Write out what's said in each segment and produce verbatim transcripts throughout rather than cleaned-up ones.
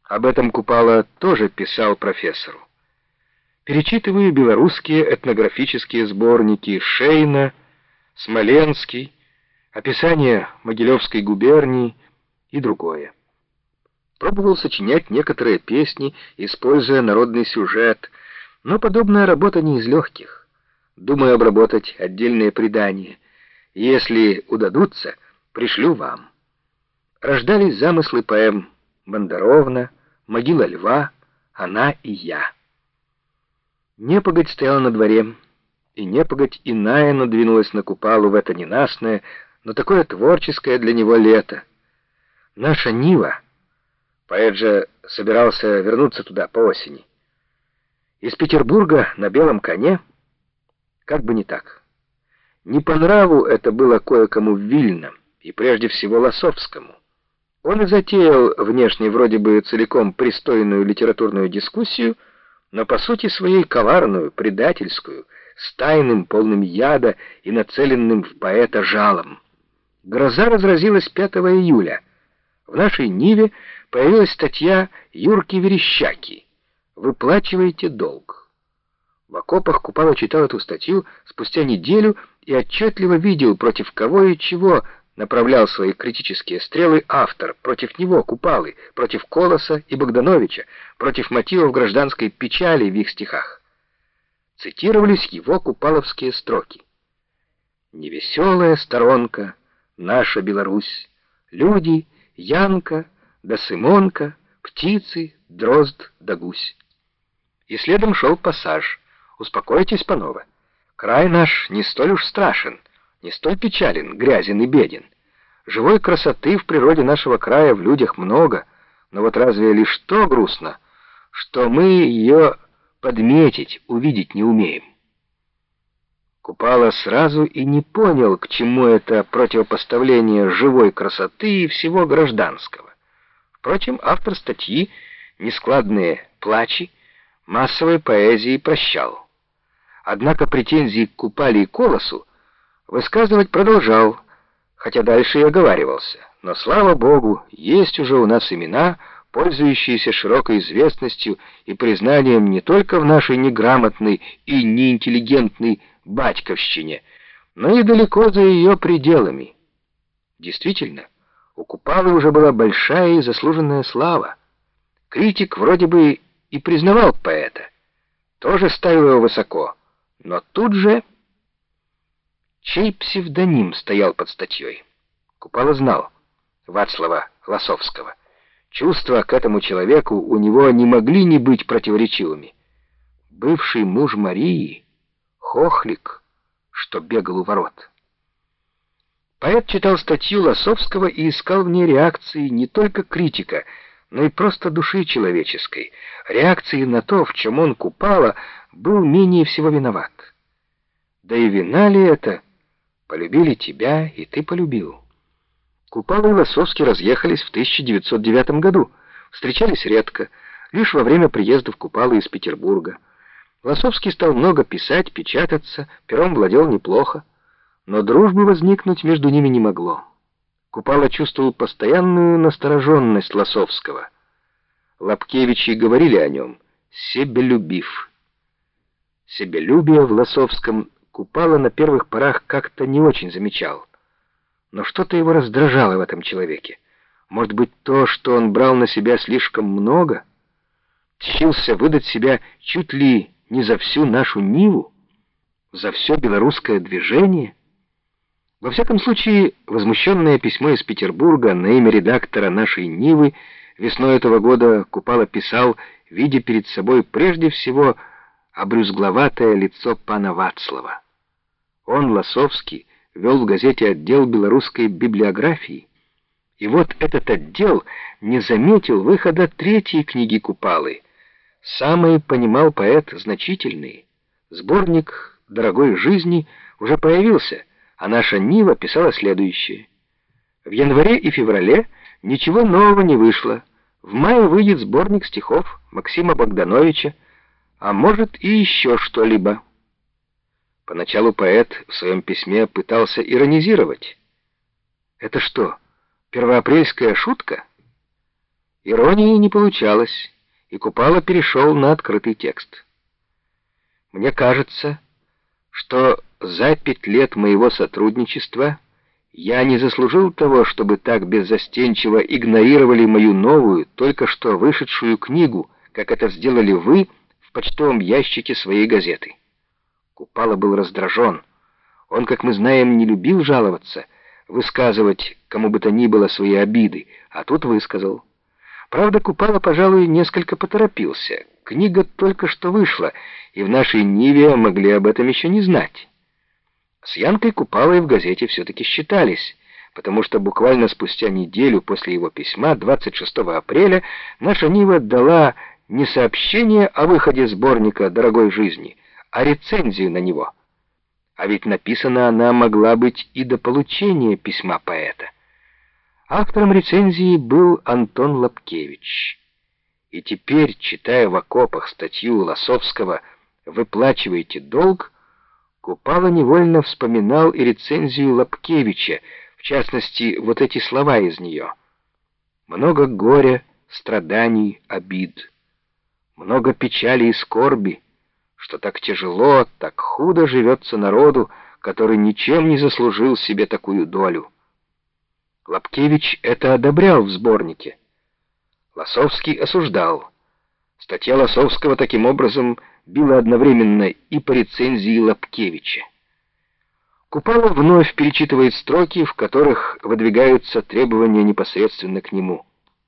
Об этом Купала тоже писал профессору. Перечитываю белорусские этнографические сборники Шейна, Смоленский, описание Могилевской губернии и другое. Пробовал сочинять некоторые песни, используя народный сюжет, но подобная работа не из легких. Думаю обработать отдельные предания. Если удадутся, пришлю вам. Рождались замыслы поэм «Бондаровна», «Могила льва», «Она и я». Непогодь стояла на дворе, и непогодь иная надвинулась на Купалу в это ненастное, но такое творческое для него лето. Наша Нива, поэт же собирался вернуться туда по осени, из Петербурга на белом коне, как бы не так. Не по нраву это было кое-кому в Вильно, и прежде всего Лосовскому. Он и затеял внешне вроде бы целиком пристойную литературную дискуссию, но по сути своей коварную, предательскую, с тайным, полным яда и нацеленным в поэта жалом. Гроза разразилась пятого июля. В нашей Ниве появилась статья Юрки Верещаки «Выплачивайте долг». В окопах Купала читал эту статью спустя неделю и отчетливо видел, против кого и чего направлял свои критические стрелы автор, против него, Купалы, против Колоса и Богдановича, против мотивов гражданской печали в их стихах. Цитировались его купаловские строки. «Невеселая сторонка, наша Беларусь, люди, Янка да Сымонка, птицы, дрозд да гусь». И следом шел пассаж: «Успокойтесь, панове, край наш не столь уж страшен, не столь печален, грязен и беден. Живой красоты в природе нашего края, в людях много, но вот разве лишь то грустно, что мы ее подметить, увидеть не умеем». Купала сразу и не понял, к чему это противопоставление живой красоты и всего гражданского. Впрочем, автор статьи «Нескладные плачи» массовой поэзии прощал. Однако претензии к Купале и Колосу высказывать продолжал, хотя дальше и оговаривался. Но, слава Богу, есть уже у нас имена, пользующиеся широкой известностью и признанием не только в нашей неграмотной и неинтеллигентной батьковщине, но и далеко за ее пределами. Действительно, у Купалы уже была большая и заслуженная слава. Критик вроде бы и признавал поэта, тоже ставил его высоко, но тут же... Чей псевдоним стоял под статьей? Купала знал: Вацлава Лосовского. Чувства к этому человеку у него не могли не быть противоречивыми. Бывший муж Марии, хохлик, что бегал у ворот. Поэт читал статью Лосовского и искал в ней реакции не только критика, но и просто души человеческой, реакции на то, в чем он, Купала, был менее всего виноват. Да и вина ли это? Полюбили тебя, и ты полюбил. Купала и Лосовский разъехались в тысяча девятьсот девятом году, встречались редко, лишь во время приездов Купалы из Петербурга. Лосовский стал много писать, печататься, пером владел неплохо, но дружбы возникнуть между ними не могло. Купала чувствовал постоянную настороженность Лосовского. Лапкевичи говорили о нем «себелюбив». Себелюбие в Лосовском Купала на первых порах как-то не очень замечал. Но что-то его раздражало в этом человеке. Может быть, то, что он брал на себя слишком много? Тщился выдать себя чуть ли не за всю нашу Ниву? За все белорусское движение? Во всяком случае, возмущенное письмо из Петербурга на имя редактора нашей Нивы весной этого года Купала писал, видя перед собой прежде всего обрюзгловатое лицо пана Вацлава. Он, Лосовский, вел в газете отдел белорусской библиографии, и вот этот отдел не заметил выхода третьей книги Купалы. Самый, понимал поэт, значительный. Сборник «Дорогой жизни» уже появился, а наша Нива писала следующее. В январе и феврале ничего нового не вышло. В мае выйдет сборник стихов Максима Богдановича, а может и еще что-либо. Поначалу поэт в своем письме пытался иронизировать. Это что, первоапрельская шутка? Иронии не получалось, и Купала перешел на открытый текст. Мне кажется, что за пять лет моего сотрудничества я не заслужил того, чтобы так беззастенчиво игнорировали мою новую, только что вышедшую книгу, как это сделали вы в почтовом ящике своей газеты. Купала был раздражен. Он, как мы знаем, не любил жаловаться, высказывать кому бы то ни было свои обиды, а тут высказал. Правда, Купала, пожалуй, несколько поторопился. Книга только что вышла, и в нашей Ниве могли об этом еще не знать. С Янкой Купалой в газете все-таки считались, потому что буквально спустя неделю после его письма, двадцать шестого апреля, наша Нива дала не сообщение о выходе сборника «Дорогой жизни», а рецензию на него. А ведь написана она могла быть и до получения письма поэта. Автором рецензии был Антон Лапкевич. И теперь, читая в окопах статью Лосовского «Выплачивайте долг», Купала невольно вспоминал и рецензию Лапкевича, в частности, вот эти слова из нее. «Много горя, страданий, обид, много печали и скорби, что так тяжело, так худо живется народу, который ничем не заслужил себе такую долю». Лапкевич это одобрял в сборнике. Лосовский осуждал. Статья Лосовского таким образом била одновременно и по рецензии Лапкевича. Купала вновь перечитывает строки, в которых выдвигаются требования непосредственно к нему.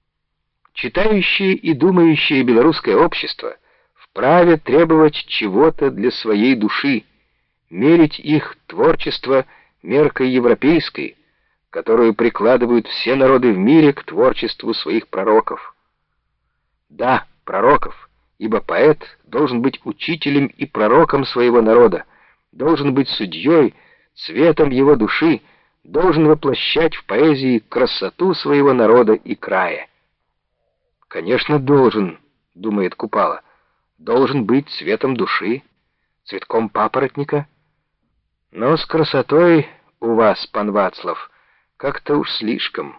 Читающее и думающее белорусское общество вправе требовать чего-то для своей души, мерить их творчество меркой европейской, которую прикладывают все народы в мире к творчеству своих пророков. Да, пророков, ибо поэт должен быть учителем и пророком своего народа, должен быть судьей, цветом его души, должен воплощать в поэзии красоту своего народа и края. Конечно, должен, думает Купала, должен быть цветом души, цветком папоротника. Но с красотой у вас, пан Вацлав, как-то уж слишком.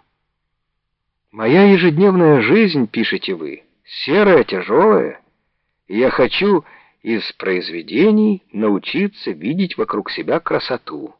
Моя ежедневная жизнь, пишете вы, серая, тяжелая, и я хочу из произведений научиться видеть вокруг себя красоту.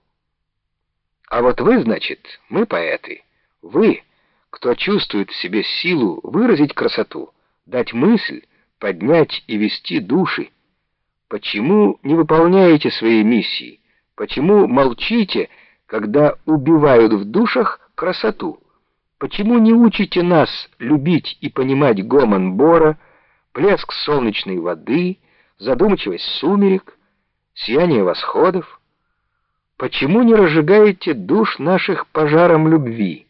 А вот вы, значит, мы поэты, вы, кто чувствует в себе силу выразить красоту, дать мысль, поднять и вести души, почему не выполняете своей миссии, почему молчите, когда убивают в душах красоту? Почему не учите нас любить и понимать гомон бора, плеск солнечной воды, задумчивость сумерек, сияние восходов? Почему не разжигаете душ наших пожаром любви?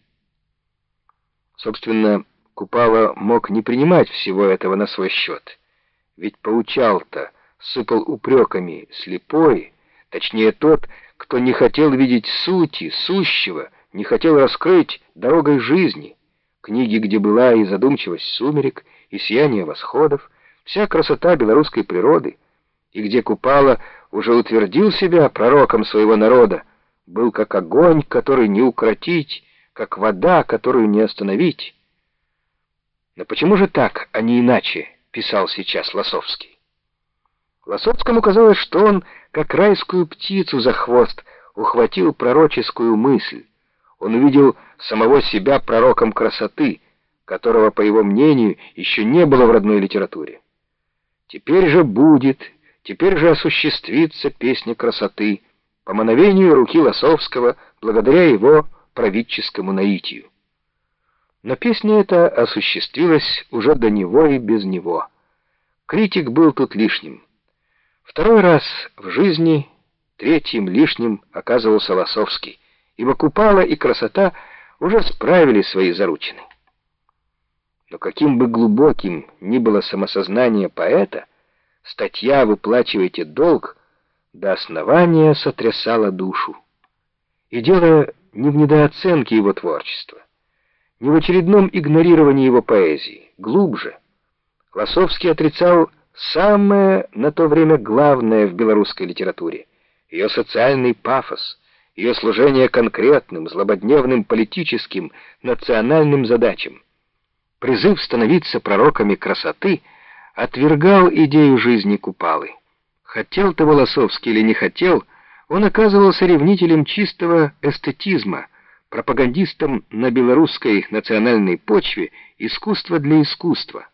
Собственно, Купала мог не принимать всего этого на свой счет, ведь поучал-то, сыпал упреками слепой, точнее тот, кто не хотел видеть сути, сущего, не хотел раскрыть дорогой жизни. Книги, где была и задумчивость сумерек, и сияние восходов, вся красота белорусской природы, и где Купала уже утвердил себя пророком своего народа, был как огонь, который не укротить, как вода, которую не остановить. Но почему же так, а не иначе, писал сейчас Лосовский? Лосовскому казалось, что он, как райскую птицу за хвост, ухватил пророческую мысль. Он увидел самого себя пророком красоты, которого, по его мнению, еще не было в родной литературе. Теперь же будет, теперь же осуществится песня красоты по мановению руки Лосовского, благодаря его правительскому наитию. Но песня эта осуществилась уже до него и без него. Критик был тут лишним. Второй раз в жизни третьим лишним оказывался Лосовский, ибо Купала и красота уже справили свои заручины. Но каким бы глубоким ни было самосознание поэта, статья «Выплачивайте долг» до основания сотрясала душу. И дело не в недооценке его творчества, не в очередном игнорировании его поэзии, глубже. Лосовский отрицал самое на то время главное в белорусской литературе — ее социальный пафос, ее служение конкретным, злободневным политическим, национальным задачам. призыв становиться пророками красоты отвергал идею жизни Купалы. Хотел-то Волосовский или не хотел, он оказывался ревнителем чистого эстетизма, пропагандистом на белорусской национальной почве искусства для искусства.